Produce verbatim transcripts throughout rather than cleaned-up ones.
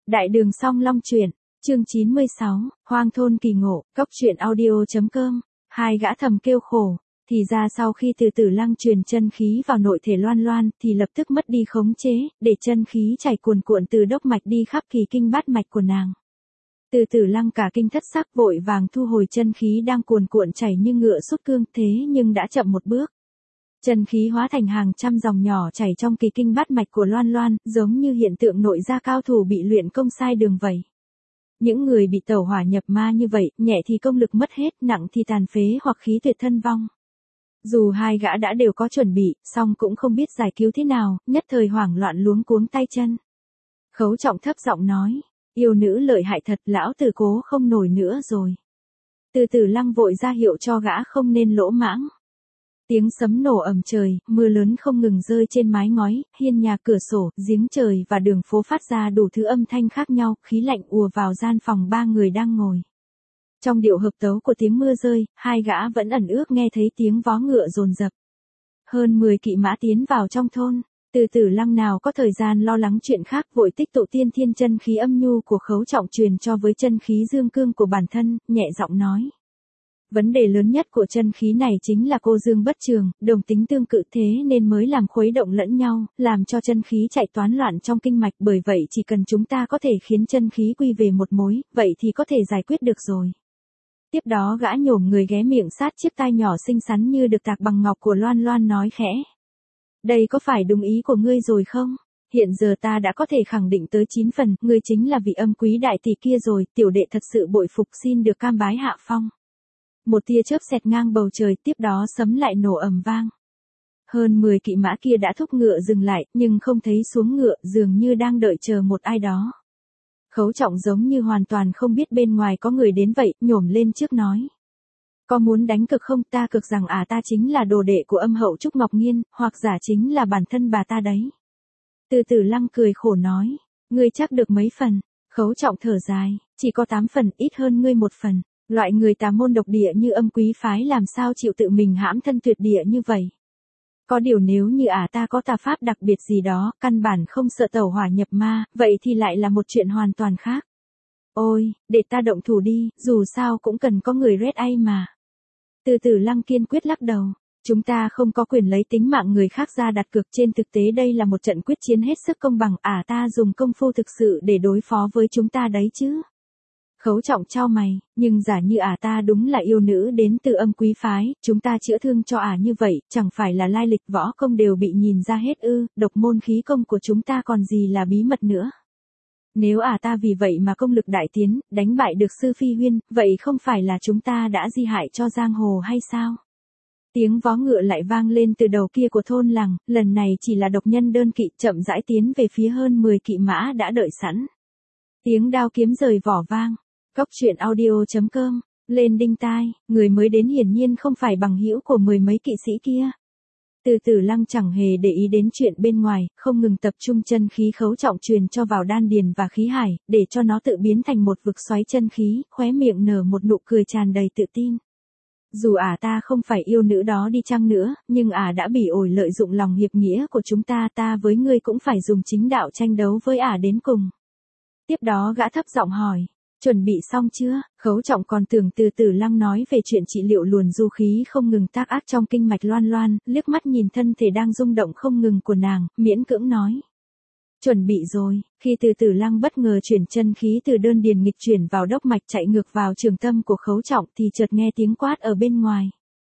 Đại đường Song Long truyện, chương chín mươi sáu, Hoang thôn kỳ ngộ, cốc truyện audio.com, hai gã thầm kêu khổ, thì ra sau khi từ Tử Lăng truyền chân khí vào nội thể Loan Loan thì lập tức mất đi khống chế, để chân khí chảy cuồn cuộn từ đốc mạch đi khắp kỳ kinh bát mạch của nàng. Từ Tử Lăng cả kinh thất sắc vội vàng thu hồi chân khí đang cuồn cuộn chảy như ngựa xúc cương, thế nhưng đã chậm một bước. Chân khí hóa thành hàng trăm dòng nhỏ chảy trong kỳ kinh bát mạch của Loan Loan, giống như hiện tượng nội gia cao thủ bị luyện công sai đường vậy. Những người bị tẩu hỏa nhập ma như vậy, nhẹ thì công lực mất hết, nặng thì tàn phế hoặc khí tuyệt thân vong. Dù hai gã đã đều có chuẩn bị, song cũng không biết giải cứu thế nào, nhất thời hoảng loạn luống cuống tay chân. Khấu Trọng thấp giọng nói, yêu nữ lợi hại thật, lão tử cố không nổi nữa rồi. Từ Tử Lăng vội ra hiệu cho gã không nên lỗ mãng. Tiếng sấm nổ ầm trời, mưa lớn không ngừng rơi trên mái ngói, hiên nhà, cửa sổ, giếng trời và đường phố phát ra đủ thứ âm thanh khác nhau, khí lạnh ùa vào gian phòng ba người đang ngồi. Trong điệu hợp tấu của tiếng mưa rơi, hai gã vẫn ẩn ước nghe thấy tiếng vó ngựa dồn dập. Hơn mười kỵ mã tiến vào trong thôn, Từ Tử Lăng nào có thời gian lo lắng chuyện khác, vội tích tụ tiên thiên chân khí âm nhu của Khấu Trọng truyền cho với chân khí dương cương của bản thân, nhẹ giọng nói. Vấn đề lớn nhất của chân khí này chính là cô dương bất trường, đồng tính tương cự, thế nên mới làm khuấy động lẫn nhau, làm cho chân khí chạy toán loạn trong kinh mạch, bởi vậy chỉ cần chúng ta có thể khiến chân khí quy về một mối, vậy thì có thể giải quyết được rồi. Tiếp đó gã nhổm người ghé miệng sát chiếc tai nhỏ xinh xắn như được tạc bằng ngọc của Loan Loan nói khẽ. Đây có phải đúng ý của ngươi rồi không? Hiện giờ ta đã có thể khẳng định tới chín phần, ngươi chính là vị âm quý đại tỷ kia rồi, tiểu đệ thật sự bội phục, xin được cam bái hạ phong. Một tia chớp xẹt ngang bầu trời, tiếp đó sấm lại nổ ầm vang. Hơn mười kỵ mã kia đã thúc ngựa dừng lại, nhưng không thấy xuống ngựa, dường như đang đợi chờ một ai đó. Khấu Trọng giống như hoàn toàn không biết bên ngoài có người đến vậy, nhổm lên trước nói. Có muốn đánh cực không? Ta cực rằng à ta chính là đồ đệ của âm hậu Trúc Ngọc Nghiên, hoặc giả chính là bản thân bà ta đấy. Từ Tử Lăng cười khổ nói, ngươi chắc được mấy phần? Khấu Trọng thở dài, chỉ có tám phần, ít hơn ngươi một phần. Loại người tà môn độc địa như âm quý phái làm sao chịu tự mình hãm thân tuyệt địa như vậy. Có điều nếu như ả ta có tà pháp đặc biệt gì đó, căn bản không sợ tẩu hỏa nhập ma, vậy thì lại là một chuyện hoàn toàn khác. Ôi, để ta động thủ đi, dù sao cũng cần có người red ai mà. Từ Tử Lăng kiên quyết lắc đầu, chúng ta không có quyền lấy tính mạng người khác ra đặt cược, trên thực tế đây là một trận quyết chiến hết sức công bằng, ả ta dùng công phu thực sự để đối phó với chúng ta đấy chứ. Khấu Trọng chau mày, nhưng giả như ả ta đúng là yêu nữ đến từ âm quý phái, chúng ta chữa thương cho ả như vậy, chẳng phải là lai lịch võ công đều bị nhìn ra hết ư, độc môn khí công của chúng ta còn gì là bí mật nữa. Nếu ả ta vì vậy mà công lực đại tiến, đánh bại được Sư Phi Huyên, vậy không phải là chúng ta đã di hại cho giang hồ hay sao? Tiếng vó ngựa lại vang lên từ đầu kia của thôn làng, lần này chỉ là độc nhân đơn kỵ, chậm rãi tiến về phía hơn mười kỵ mã đã đợi sẵn. Tiếng đao kiếm rời vỏ vang. Cốc truyện audio.com, lên đinh tai, người mới đến hiển nhiên không phải bằng hữu của mười mấy kỵ sĩ kia. Từ Tử Lăng chẳng hề để ý đến chuyện bên ngoài, không ngừng tập trung chân khí Khấu Trọng truyền cho vào đan điền và khí hải, để cho nó tự biến thành một vực xoáy chân khí, khóe miệng nở một nụ cười tràn đầy tự tin. Dù ả ta không phải yêu nữ đó đi chăng nữa, nhưng ả đã bỉ ổi lợi dụng lòng hiệp nghĩa của chúng ta, ta với ngươi cũng phải dùng chính đạo tranh đấu với ả đến cùng. Tiếp đó gã thấp giọng hỏi. Chuẩn bị xong chưa? Khấu Trọng còn tưởng Từ Tử Lăng nói về chuyện trị liệu luồn du khí không ngừng tác ác trong kinh mạch Loan Loan, liếc mắt nhìn thân thể đang rung động không ngừng của nàng, miễn cưỡng nói. Chuẩn bị rồi. Khi Từ Tử Lăng bất ngờ chuyển chân khí từ đơn điền nghịch chuyển vào đốc mạch chạy ngược vào trường tâm của Khấu Trọng thì chợt nghe tiếng quát ở bên ngoài.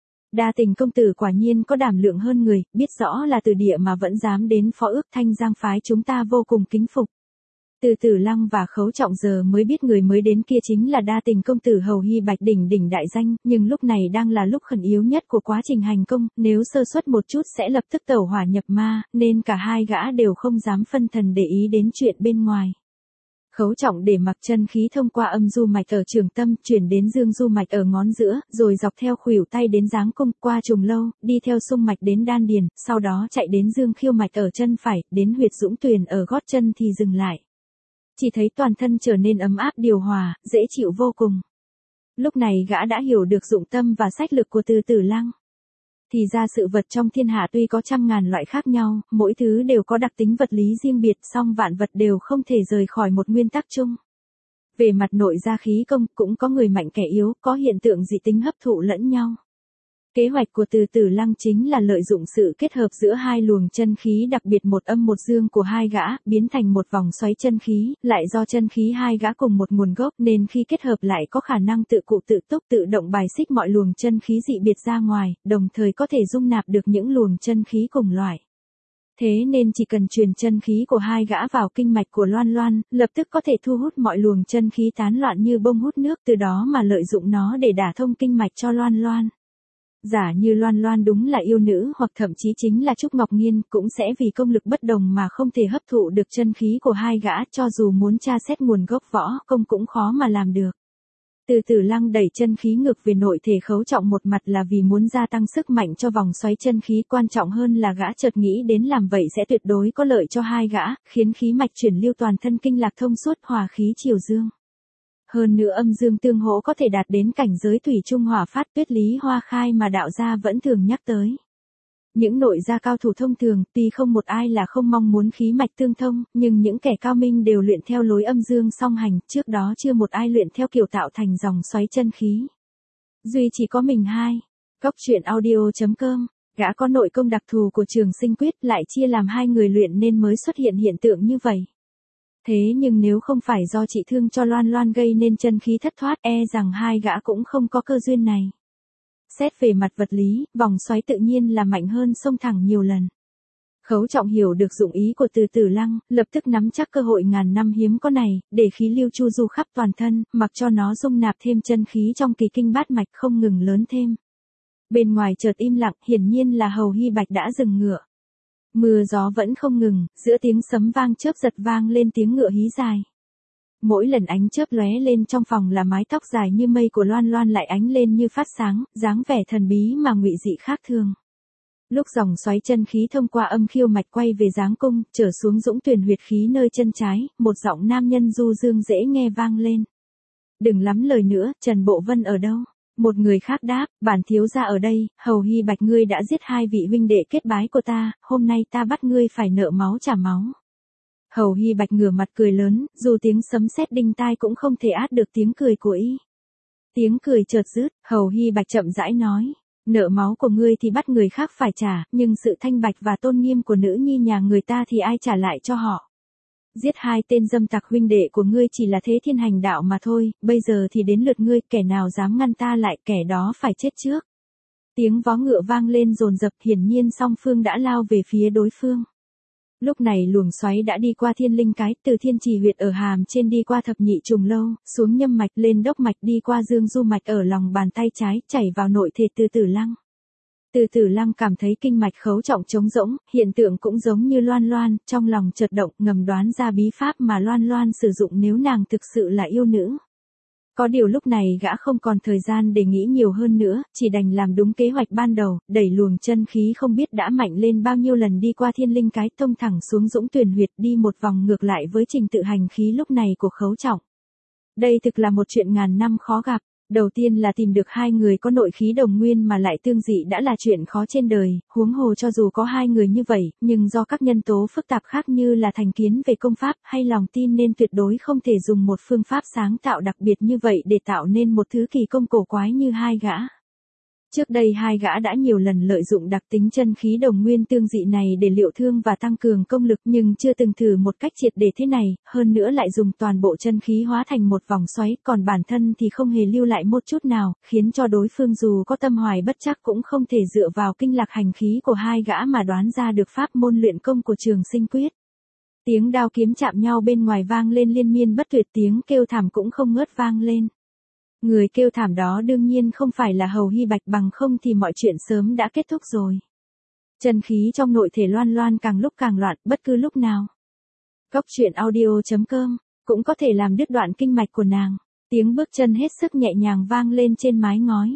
Đa Tình công tử quả nhiên có đảm lượng hơn người, biết rõ là từ địa mà vẫn dám đến phó ước Thanh Giang phái chúng ta vô cùng kính phục. Từ Tử Lăng và Khấu Trọng giờ mới biết người mới đến kia chính là Đa Tình công tử Hầu Hy Bạch đỉnh đỉnh đại danh, nhưng lúc này đang là lúc khẩn yếu nhất của quá trình hành công, nếu sơ suất một chút sẽ lập tức tẩu hỏa nhập ma, nên cả hai gã đều không dám phân thần để ý đến chuyện bên ngoài. Khấu Trọng để mặc chân khí thông qua âm du mạch ở trường tâm, chuyển đến dương du mạch ở ngón giữa, rồi dọc theo khuỷu tay đến giáng cung, qua trùng lâu, đi theo xung mạch đến đan điền, sau đó chạy đến dương khiêu mạch ở chân phải, đến huyệt dũng tuyền ở gót chân thì dừng lại. Chỉ thấy toàn thân trở nên ấm áp điều hòa, dễ chịu vô cùng. Lúc này gã đã hiểu được dụng tâm và sách lực của Từ Tử Lăng. Thì ra sự vật trong thiên hạ tuy có trăm ngàn loại khác nhau, mỗi thứ đều có đặc tính vật lý riêng biệt, song vạn vật đều không thể rời khỏi một nguyên tắc chung. Về mặt nội gia khí công, cũng có người mạnh kẻ yếu, có hiện tượng dị tính hấp thụ lẫn nhau. Kế hoạch của Từ Tử Lăng chính là lợi dụng sự kết hợp giữa hai luồng chân khí đặc biệt một âm một dương của hai gã, biến thành một vòng xoáy chân khí, lại do chân khí hai gã cùng một nguồn gốc nên khi kết hợp lại có khả năng tự cụ tự túc tự động bài xích mọi luồng chân khí dị biệt ra ngoài, đồng thời có thể dung nạp được những luồng chân khí cùng loại. Thế nên chỉ cần truyền chân khí của hai gã vào kinh mạch của Loan Loan, lập tức có thể thu hút mọi luồng chân khí tán loạn như bông hút nước, từ đó mà lợi dụng nó để đả thông kinh mạch cho Loan Loan. Giả như Loan Loan đúng là yêu nữ hoặc thậm chí chính là Trúc Ngọc Nhiên, cũng sẽ vì công lực bất đồng mà không thể hấp thụ được chân khí của hai gã, cho dù muốn tra xét nguồn gốc võ công cũng khó mà làm được. Từ Tử Lăng đẩy chân khí ngược về nội thể Khấu Trọng, một mặt là vì muốn gia tăng sức mạnh cho vòng xoáy chân khí, quan trọng hơn là gã chợt nghĩ đến làm vậy sẽ tuyệt đối có lợi cho hai gã, khiến khí mạch chuyển lưu toàn thân kinh lạc thông suốt, hòa khí triều dương. Hơn nữa âm dương tương hỗ có thể đạt đến cảnh giới thủy trung hỏa phát, tuyết lý hoa khai mà đạo gia vẫn thường nhắc tới. Những nội gia cao thủ thông thường, tuy không một ai là không mong muốn khí mạch tương thông, nhưng những kẻ cao minh đều luyện theo lối âm dương song hành, trước đó chưa một ai luyện theo kiểu tạo thành dòng xoáy chân khí. Duy chỉ có mình hai. Góc truyện audio chấm com, gã có nội công đặc thù của Trường Sinh Quyết, lại chia làm hai người luyện nên mới xuất hiện hiện tượng như vậy. Thế nhưng nếu không phải do trị thương cho Loan Loan gây nên chân khí thất thoát, e rằng hai gã cũng không có cơ duyên này. Xét về mặt vật lý, vòng xoáy tự nhiên là mạnh hơn xông thẳng nhiều lần. Khấu Trọng hiểu được dụng ý của Từ Tử Lăng, lập tức nắm chắc cơ hội ngàn năm hiếm có này, để khí lưu chu du khắp toàn thân, mặc cho nó dung nạp thêm chân khí trong kỳ kinh bát mạch không ngừng lớn thêm. Bên ngoài chợt im lặng, hiển nhiên là Hầu Hy Bạch đã dừng ngựa. Mưa gió vẫn không ngừng, giữa tiếng sấm vang chớp giật vang lên tiếng ngựa hí dài. Mỗi lần ánh chớp lóe lên trong phòng là mái tóc dài như mây của Loan Loan lại ánh lên như phát sáng, dáng vẻ thần bí mà ngụy dị khác thường. Lúc dòng xoáy chân khí thông qua âm khiêu mạch quay về giáng cung, trở xuống dũng tuyển huyệt khí nơi chân trái, một giọng nam nhân du dương dễ nghe vang lên. Đừng lắm lời nữa, Trần Bộ Vân ở đâu? Một người khác đáp, bản thiếu gia ở đây, Hầu Hy Bạch ngươi đã giết hai vị huynh đệ kết bái của ta, hôm nay ta bắt ngươi phải nợ máu trả máu. Hầu Hy Bạch ngửa mặt cười lớn, dù tiếng sấm sét đinh tai cũng không thể át được tiếng cười của y. Tiếng cười chợt dứt, Hầu Hy Bạch chậm rãi nói, nợ máu của ngươi thì bắt người khác phải trả, nhưng sự thanh bạch và tôn nghiêm của nữ nhi nhà người ta thì ai trả lại cho họ. Giết hai tên dâm tặc huynh đệ của ngươi chỉ là thế thiên hành đạo mà thôi, bây giờ thì đến lượt ngươi, kẻ nào dám ngăn ta lại, kẻ đó phải chết trước. Tiếng vó ngựa vang lên dồn dập, hiển nhiên song phương đã lao về phía đối phương. Lúc này luồng xoáy đã đi qua thiên linh cái, từ thiên trì huyệt ở hàm trên đi qua thập nhị trùng lâu, xuống nhâm mạch lên đốc mạch đi qua dương du mạch ở lòng bàn tay trái, chảy vào nội thể Từ Tử Lăng. Từ Tử Lăng cảm thấy kinh mạch Khấu Trọng trống rỗng, hiện tượng cũng giống như Loan Loan, trong lòng chợt động, ngầm đoán ra bí pháp mà Loan Loan sử dụng nếu nàng thực sự là yêu nữ. Có điều lúc này gã không còn thời gian để nghĩ nhiều hơn nữa, chỉ đành làm đúng kế hoạch ban đầu, đẩy luồng chân khí không biết đã mạnh lên bao nhiêu lần đi qua thiên linh cái, thông thẳng xuống dũng tuyển huyệt, đi một vòng ngược lại với trình tự hành khí lúc này của Khấu Trọng. Đây thực là một chuyện ngàn năm khó gặp. Đầu tiên là tìm được hai người có nội khí đồng nguyên mà lại tương dị đã là chuyện khó trên đời, huống hồ cho dù có hai người như vậy, nhưng do các nhân tố phức tạp khác như là thành kiến về công pháp hay lòng tin nên tuyệt đối không thể dùng một phương pháp sáng tạo đặc biệt như vậy để tạo nên một thứ kỳ công cổ quái như hai gã. Trước đây hai gã đã nhiều lần lợi dụng đặc tính chân khí đồng nguyên tương dị này để liệu thương và tăng cường công lực, nhưng chưa từng thử một cách triệt để thế này, hơn nữa lại dùng toàn bộ chân khí hóa thành một vòng xoáy, còn bản thân thì không hề lưu lại một chút nào, khiến cho đối phương dù có tâm hoài bất trắc cũng không thể dựa vào kinh lạc hành khí của hai gã mà đoán ra được pháp môn luyện công của Trường Sinh Quyết. Tiếng đao kiếm chạm nhau bên ngoài vang lên liên miên bất tuyệt, tiếng kêu thảm cũng không ngớt vang lên. Người kêu thảm đó đương nhiên không phải là Hầu Hy Bạch, bằng không thì mọi chuyện sớm đã kết thúc rồi. Chân khí trong nội thể Loan Loan càng lúc càng loạn, bất cứ lúc nào. Góc truyện audio chấm com cũng có thể làm đứt đoạn kinh mạch của nàng. Tiếng bước chân hết sức nhẹ nhàng vang lên trên mái ngói.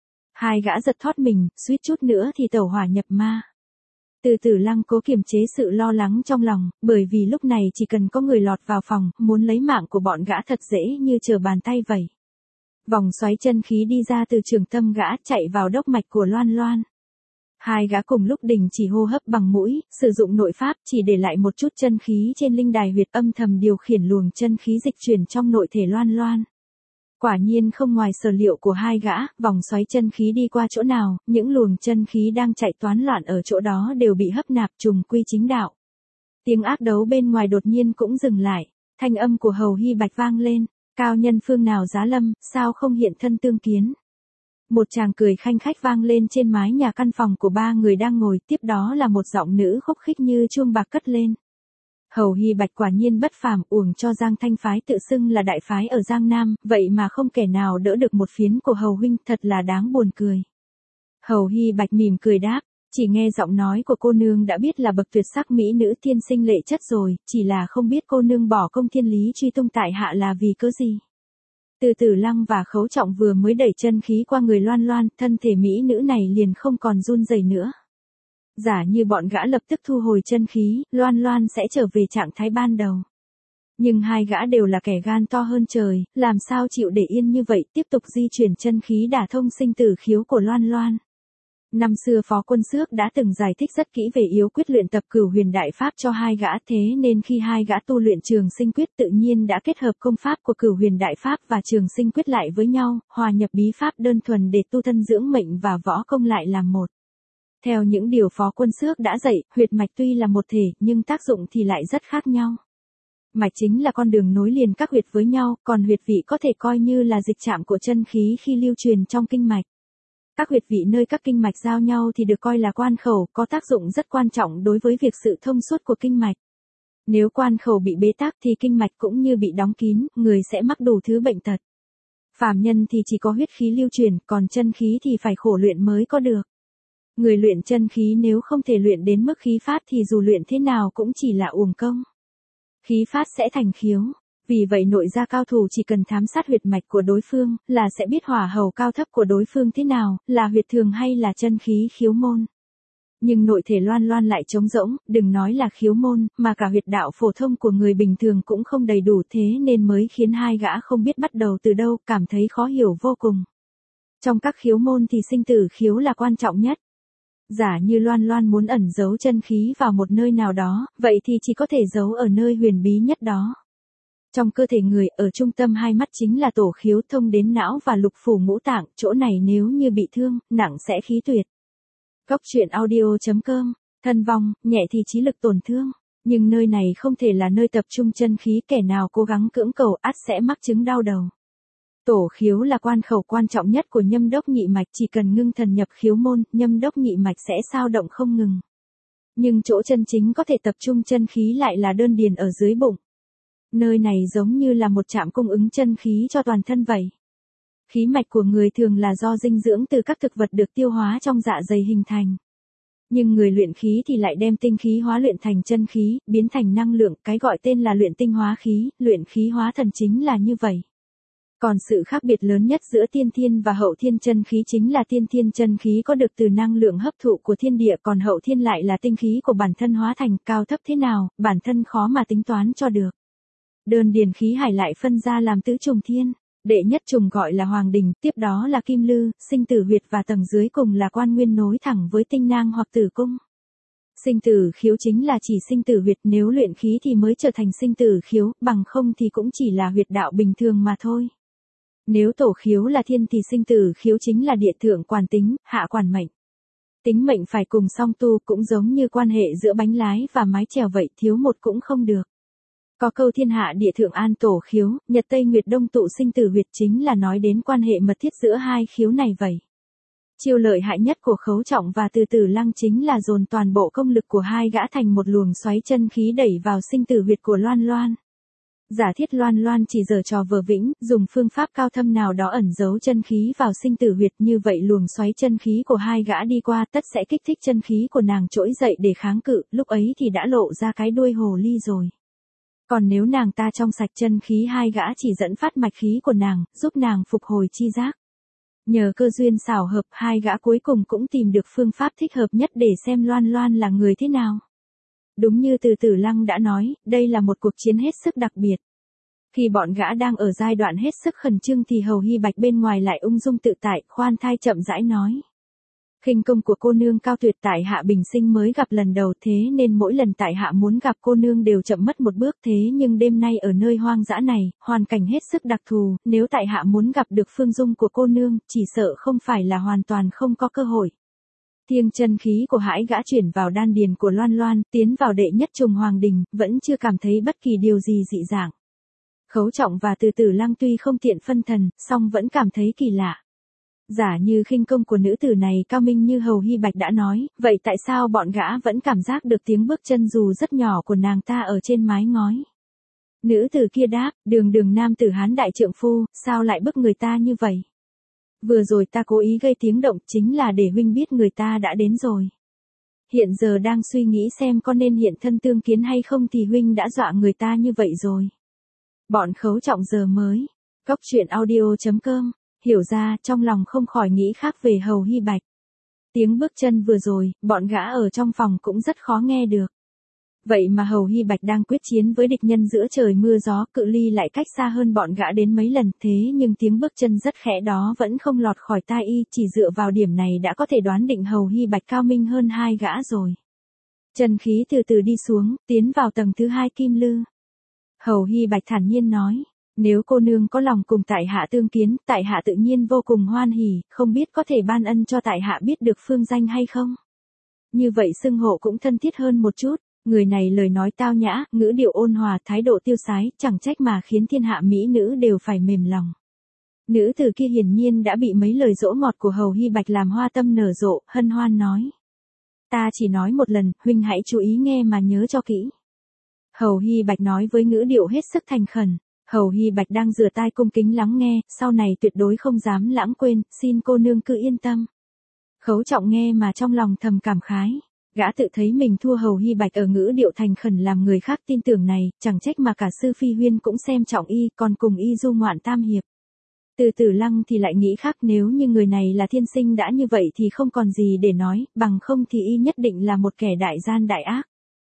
Hai gã giật thót mình, suýt chút nữa thì tẩu hỏa nhập ma. Từ Tử Lăng cố kiềm chế sự lo lắng trong lòng, bởi vì lúc này chỉ cần có người lọt vào phòng, muốn lấy mạng của bọn gã thật dễ như trở bàn tay vậy. Vòng xoáy chân khí đi ra từ trường tâm gã, chạy vào đốc mạch của Loan Loan. Hai gã cùng lúc đình chỉ hô hấp bằng mũi, sử dụng nội pháp chỉ để lại một chút chân khí trên linh đài huyệt, âm thầm điều khiển luồng chân khí dịch chuyển trong nội thể Loan Loan. Quả nhiên không ngoài sở liệu của hai gã, vòng xoáy chân khí đi qua chỗ nào, những luồng chân khí đang chạy toán loạn ở chỗ đó đều bị hấp nạp trùng quy chính đạo. Tiếng ác đấu bên ngoài đột nhiên cũng dừng lại, thanh âm của Hầu Hy Bạch vang lên, cao nhân phương nào giá lâm, sao không hiện thân tương kiến. Một tràng cười khanh khách vang lên trên mái nhà căn phòng của ba người đang ngồi, tiếp đó là một giọng nữ khúc khích như chuông bạc cất lên. Hầu Hy Bạch quả nhiên bất phàm, uổng cho Giang Thanh phái tự xưng là đại phái ở Giang Nam, vậy mà không kẻ nào đỡ được một phiến của Hầu huynh, thật là đáng buồn cười. Hầu Hy Bạch mỉm cười đáp, chỉ nghe giọng nói của cô nương đã biết là bậc tuyệt sắc mỹ nữ thiên sinh lệ chất rồi, chỉ là không biết cô nương bỏ công thiên lý truy tung tại hạ là vì cớ gì. Từ Tử Lăng và Khấu Trọng vừa mới đẩy chân khí qua người Loan Loan, thân thể mỹ nữ này liền không còn run rẩy nữa. Giả như bọn gã lập tức thu hồi chân khí, Loan Loan sẽ trở về trạng thái ban đầu. Nhưng hai gã đều là kẻ gan to hơn trời, làm sao chịu để yên như vậy, tiếp tục di chuyển chân khí đả thông sinh tử khiếu của Loan Loan. Năm xưa Phó Quân Xước đã từng giải thích rất kỹ về yếu quyết luyện tập Cửu Huyền Đại Pháp cho hai gã, thế nên khi hai gã tu luyện Trường Sinh Quyết tự nhiên đã kết hợp công pháp của Cửu Huyền Đại Pháp và Trường Sinh Quyết lại với nhau, hòa nhập bí pháp đơn thuần để tu thân dưỡng mệnh và võ công lại làm một. Theo những điều Phó Quân Xước đã dạy, huyệt mạch tuy là một thể, nhưng tác dụng thì lại rất khác nhau. Mạch chính là con đường nối liền các huyệt với nhau, còn huyệt vị có thể coi như là dịch trạm của chân khí khi lưu truyền trong kinh mạch. Các huyệt vị nơi các kinh mạch giao nhau thì được coi là quan khẩu, có tác dụng rất quan trọng đối với việc sự thông suốt của kinh mạch. Nếu quan khẩu bị bế tắc thì kinh mạch cũng như bị đóng kín, người sẽ mắc đủ thứ bệnh tật. Phàm nhân thì chỉ có huyết khí lưu truyền, còn chân khí thì phải khổ luyện mới có được. Người luyện chân khí nếu không thể luyện đến mức khí phát thì dù luyện thế nào cũng chỉ là uổng công. Khí phát sẽ thành khiếu. Vì vậy nội gia cao thủ chỉ cần thám sát huyệt mạch của đối phương, là sẽ biết hỏa hầu cao thấp của đối phương thế nào, là huyệt thường hay là chân khí khiếu môn. Nhưng nội thể Loan Loan lại trống rỗng, đừng nói là khiếu môn, mà cả huyệt đạo phổ thông của người bình thường cũng không đầy đủ, thế nên mới khiến hai gã không biết bắt đầu từ đâu, cảm thấy khó hiểu vô cùng. Trong các khiếu môn thì sinh tử khiếu là quan trọng nhất. Giả như Loan Loan muốn ẩn giấu chân khí vào một nơi nào đó, vậy thì chỉ có thể giấu ở nơi huyền bí nhất đó. Trong cơ thể người, ở trung tâm hai mắt chính là tổ khiếu thông đến não và lục phủ ngũ tạng, chỗ này nếu như bị thương, nặng sẽ khí tuyệt. Góc truyện audio chấm com, thân vong, nhẹ thì trí lực tổn thương, nhưng nơi này không thể là nơi tập trung chân khí, kẻ nào cố gắng cưỡng cầu ắt sẽ mắc chứng đau đầu. Tổ khiếu là quan khẩu quan trọng nhất của nhâm đốc nhị mạch, chỉ cần ngưng thần nhập khiếu môn, nhâm đốc nhị mạch sẽ sao động không ngừng. Nhưng chỗ chân chính có thể tập trung chân khí lại là đơn điền ở dưới bụng. Nơi này giống như là một trạm cung ứng chân khí cho toàn thân vậy. Khí mạch của người thường là do dinh dưỡng từ các thực vật được tiêu hóa trong dạ dày hình thành. Nhưng người luyện khí thì lại đem tinh khí hóa luyện thành chân khí, biến thành năng lượng, cái gọi tên là luyện tinh hóa khí, luyện khí hóa thần chính là như vậy. Còn sự khác biệt lớn nhất giữa tiên thiên và hậu thiên chân khí chính là tiên thiên chân khí có được từ năng lượng hấp thụ của thiên địa, còn hậu thiên lại là tinh khí của bản thân hóa thành, cao thấp thế nào, bản thân khó mà tính toán cho được. Đơn điền khí hải lại phân ra làm tứ trùng thiên, đệ nhất trùng gọi là hoàng đình, tiếp đó là kim lư, sinh tử huyệt và tầng dưới cùng là quan nguyên nối thẳng với tinh nang hoặc tử cung. Sinh tử khiếu chính là chỉ sinh tử huyệt, nếu luyện khí thì mới trở thành sinh tử khiếu, bằng không thì cũng chỉ là huyệt đạo bình thường mà thôi. Nếu tổ khiếu là thiên thì sinh tử khiếu chính là địa thượng quản tính, hạ quản mệnh. Tính mệnh phải cùng song tu, cũng giống như quan hệ giữa bánh lái và mái chèo vậy, thiếu một cũng không được. Có câu thiên hạ địa thượng an tổ khiếu, nhật tây nguyệt đông tụ sinh tử huyệt, chính là nói đến quan hệ mật thiết giữa hai khiếu này vậy. Chiêu lợi hại nhất của Khấu Trọng và Từ Tử Lăng chính là dồn toàn bộ công lực của hai gã thành một luồng xoáy chân khí đẩy vào sinh tử huyệt của Loan Loan. Giả thiết Loan Loan chỉ giở trò vờ vĩnh, dùng phương pháp cao thâm nào đó ẩn giấu chân khí vào sinh tử huyệt, như vậy luồng xoáy chân khí của hai gã đi qua tất sẽ kích thích chân khí của nàng trỗi dậy để kháng cự, lúc ấy thì đã lộ ra cái đuôi hồ ly rồi. Còn nếu nàng ta trong sạch chân khí, hai gã chỉ dẫn phát mạch khí của nàng, giúp nàng phục hồi chi giác. Nhờ cơ duyên xảo hợp, hai gã cuối cùng cũng tìm được phương pháp thích hợp nhất để xem Loan Loan là người thế nào. Đúng như Từ Tử Lăng đã nói, đây là một cuộc chiến hết sức đặc biệt. Khi bọn gã đang ở giai đoạn hết sức khẩn trương thì Hầu Hy Bạch bên ngoài lại ung dung tự tại, khoan thai chậm rãi nói. Khinh công của cô nương cao tuyệt tại hạ bình sinh mới gặp lần đầu, thế nên mỗi lần tại hạ muốn gặp cô nương đều chậm mất một bước, thế nhưng đêm nay ở nơi hoang dã này, hoàn cảnh hết sức đặc thù, nếu tại hạ muốn gặp được phương dung của cô nương, chỉ sợ không phải là hoàn toàn không có cơ hội. Thiêng chân khí của Hãi Gã chuyển vào đan điền của Loan Loan, tiến vào đệ nhất trùng hoàng đình, vẫn chưa cảm thấy bất kỳ điều gì dị dạng. Khấu Trọng và Từ Tử Lăng tuy không tiện phân thần, song vẫn cảm thấy kỳ lạ. Giả như khinh công của nữ tử này cao minh như Hầu Hy Bạch đã nói, vậy tại sao bọn gã vẫn cảm giác được tiếng bước chân dù rất nhỏ của nàng ta ở trên mái ngói? Nữ tử kia đáp, đường đường nam tử Hán đại trượng phu, sao lại bức người ta như vậy? Vừa rồi ta cố ý gây tiếng động chính là để huynh biết người ta đã đến rồi. Hiện giờ đang suy nghĩ xem có nên hiện thân tương kiến hay không thì huynh đã dọa người ta như vậy rồi. Bọn Khấu Trọng giờ mới. Cốc truyện audio chấm com. Hiểu ra, trong lòng không khỏi nghĩ khác về Hầu Hy Bạch. Tiếng bước chân vừa rồi, bọn gã ở trong phòng cũng rất khó nghe được. Vậy mà Hầu Hy Bạch đang quyết chiến với địch nhân giữa trời mưa gió, cự ly lại cách xa hơn bọn gã đến mấy lần, thế nhưng tiếng bước chân rất khẽ đó vẫn không lọt khỏi tai y, chỉ dựa vào điểm này đã có thể đoán định Hầu Hy Bạch cao minh hơn hai gã rồi. Chân khí từ từ đi xuống, tiến vào tầng thứ hai kim lư. Hầu Hy Bạch thản nhiên nói. Nếu cô nương có lòng cùng tại hạ tương kiến, tại hạ tự nhiên vô cùng hoan hỉ, không biết có thể ban ân cho tại hạ biết được phương danh hay không? Như vậy xưng hộ cũng thân thiết hơn một chút, người này lời nói tao nhã, ngữ điệu ôn hòa, thái độ tiêu sái, chẳng trách mà khiến thiên hạ mỹ nữ đều phải mềm lòng. Nữ tử kia hiển nhiên đã bị mấy lời dỗ ngọt của Hầu Hy Bạch làm hoa tâm nở rộ, hân hoan nói. Ta chỉ nói một lần, huynh hãy chú ý nghe mà nhớ cho kỹ. Hầu Hy Bạch nói với ngữ điệu hết sức thành khẩn. Hầu Hy Bạch đang rửa tai cung kính lắng nghe, sau này tuyệt đối không dám lãng quên, xin cô nương cứ yên tâm. Khấu Trọng nghe mà trong lòng thầm cảm khái. Gã tự thấy mình thua Hầu Hy Bạch ở ngữ điệu thành khẩn làm người khác tin tưởng này, chẳng trách mà cả Sư Phi Huyên cũng xem trọng y, còn cùng y du ngoạn tam hiệp. Từ Tử Lăng thì lại nghĩ khác, nếu như người này là thiên sinh đã như vậy thì không còn gì để nói, bằng không thì y nhất định là một kẻ đại gian đại ác.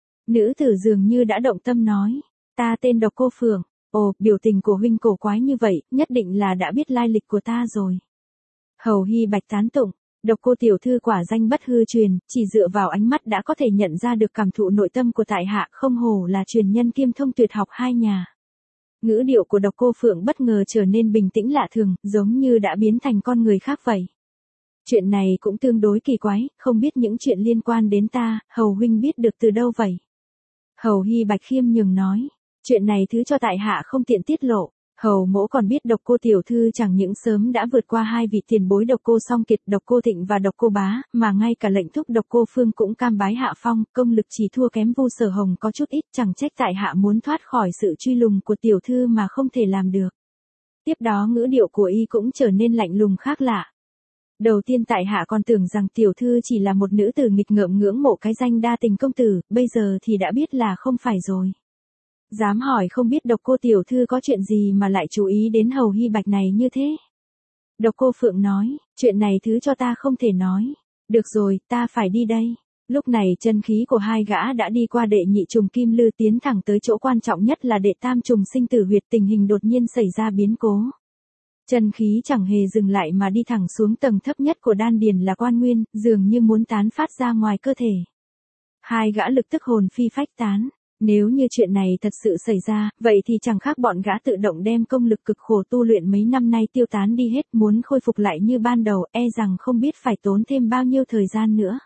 Nữ tử dường như đã động tâm nói, ta tên Độc Cô Phượng. Ồ, biểu tình của huynh cổ quái như vậy, nhất định là đã biết lai lịch của ta rồi. Hầu Hy Bạch tán tụng, Độc Cô tiểu thư quả danh bất hư truyền, chỉ dựa vào ánh mắt đã có thể nhận ra được cảm thụ nội tâm của tại hạ, không hổ là truyền nhân kiêm thông tuyệt học hai nhà. Ngữ điệu của Độc Cô Phượng bất ngờ trở nên bình tĩnh lạ thường, giống như đã biến thành con người khác vậy. Chuyện này cũng tương đối kỳ quái, không biết những chuyện liên quan đến ta, Hầu huynh biết được từ đâu vậy? Hầu Hy Bạch khiêm nhường nói. Chuyện này thứ cho tại hạ không tiện tiết lộ. Hầu mỗ còn biết Độc Cô tiểu thư chẳng những sớm đã vượt qua hai vị tiền bối Độc Cô Song Kiệt, Độc Cô Thịnh và Độc Cô Bá, mà ngay cả lệnh thúc Độc Cô Phương cũng cam bái hạ phong, công lực chỉ thua kém Vu Sở Hồng có chút ít, chẳng trách tại hạ muốn thoát khỏi sự truy lùng của tiểu thư mà không thể làm được. Tiếp đó ngữ điệu của y cũng trở nên lạnh lùng khác lạ. Đầu tiên tại hạ còn tưởng rằng tiểu thư chỉ là một nữ tử nghịch ngợm ngưỡng mộ cái danh đa tình công tử, bây giờ thì đã biết là không phải rồi. Dám hỏi không biết Độc Cô tiểu thư có chuyện gì mà lại chú ý đến Hầu Hy Bạch này như thế? Độc Cô Phượng nói, chuyện này thứ cho ta không thể nói. Được rồi, ta phải đi đây. Lúc này chân khí của hai gã đã đi qua đệ nhị trùng kim lư tiến thẳng tới chỗ quan trọng nhất là đệ tam trùng sinh tử huyệt, tình hình đột nhiên xảy ra biến cố. Chân khí chẳng hề dừng lại mà đi thẳng xuống tầng thấp nhất của đan điền là quan nguyên, dường như muốn tán phát ra ngoài cơ thể. Hai gã lực tức hồn phi phách tán. Nếu như chuyện này thật sự xảy ra, vậy thì chẳng khác bọn gã tự động đem công lực cực khổ tu luyện mấy năm nay tiêu tán đi hết, muốn khôi phục lại như ban đầu, e rằng không biết phải tốn thêm bao nhiêu thời gian nữa.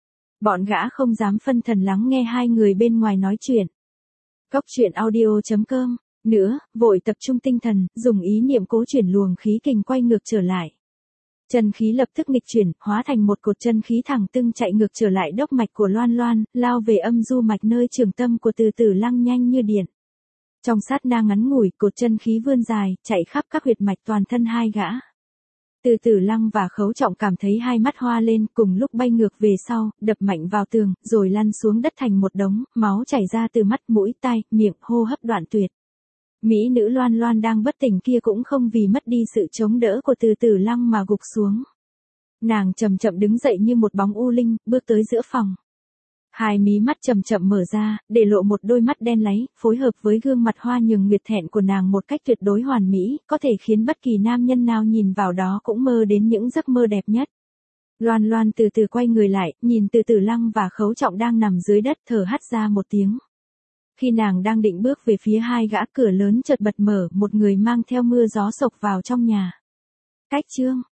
Bọn gã không dám phân thần lắng nghe hai người bên ngoài nói chuyện. Cốc truyện audio chấm com. Nữa, vội tập trung tinh thần, dùng ý niệm cố chuyển luồng khí kình quay ngược trở lại. Chân khí lập tức nghịch chuyển, hóa thành một cột chân khí thẳng tưng chạy ngược trở lại đốc mạch của Loan Loan, lao về âm du mạch nơi trường tâm của Từ Tử Lăng nhanh như điện. Trong sát na ngắn ngủi, cột chân khí vươn dài, chạy khắp các huyệt mạch toàn thân hai gã. Từ Tử Lăng và Khấu Trọng cảm thấy hai mắt hoa lên, cùng lúc bay ngược về sau, đập mạnh vào tường, rồi lăn xuống đất thành một đống, máu chảy ra từ mắt, mũi, tai, miệng, hô hấp đoạn tuyệt. Mỹ nữ Loan Loan đang bất tỉnh kia cũng không vì mất đi sự chống đỡ của Từ Tử Lăng mà gục xuống. Nàng chậm chậm đứng dậy như một bóng u linh, bước tới giữa phòng. Hai mí mắt chậm chậm mở ra, để lộ một đôi mắt đen láy, phối hợp với gương mặt hoa nhường nguyệt thẹn của nàng một cách tuyệt đối hoàn mỹ, có thể khiến bất kỳ nam nhân nào nhìn vào đó cũng mơ đến những giấc mơ đẹp nhất. Loan Loan từ từ quay người lại, nhìn Từ Tử Lăng và Khấu Trọng đang nằm dưới đất thở hắt ra một tiếng. Khi nàng đang định bước về phía hai gã, cửa lớn chợt bật mở, một người mang theo mưa gió xộc vào trong nhà. Cách chương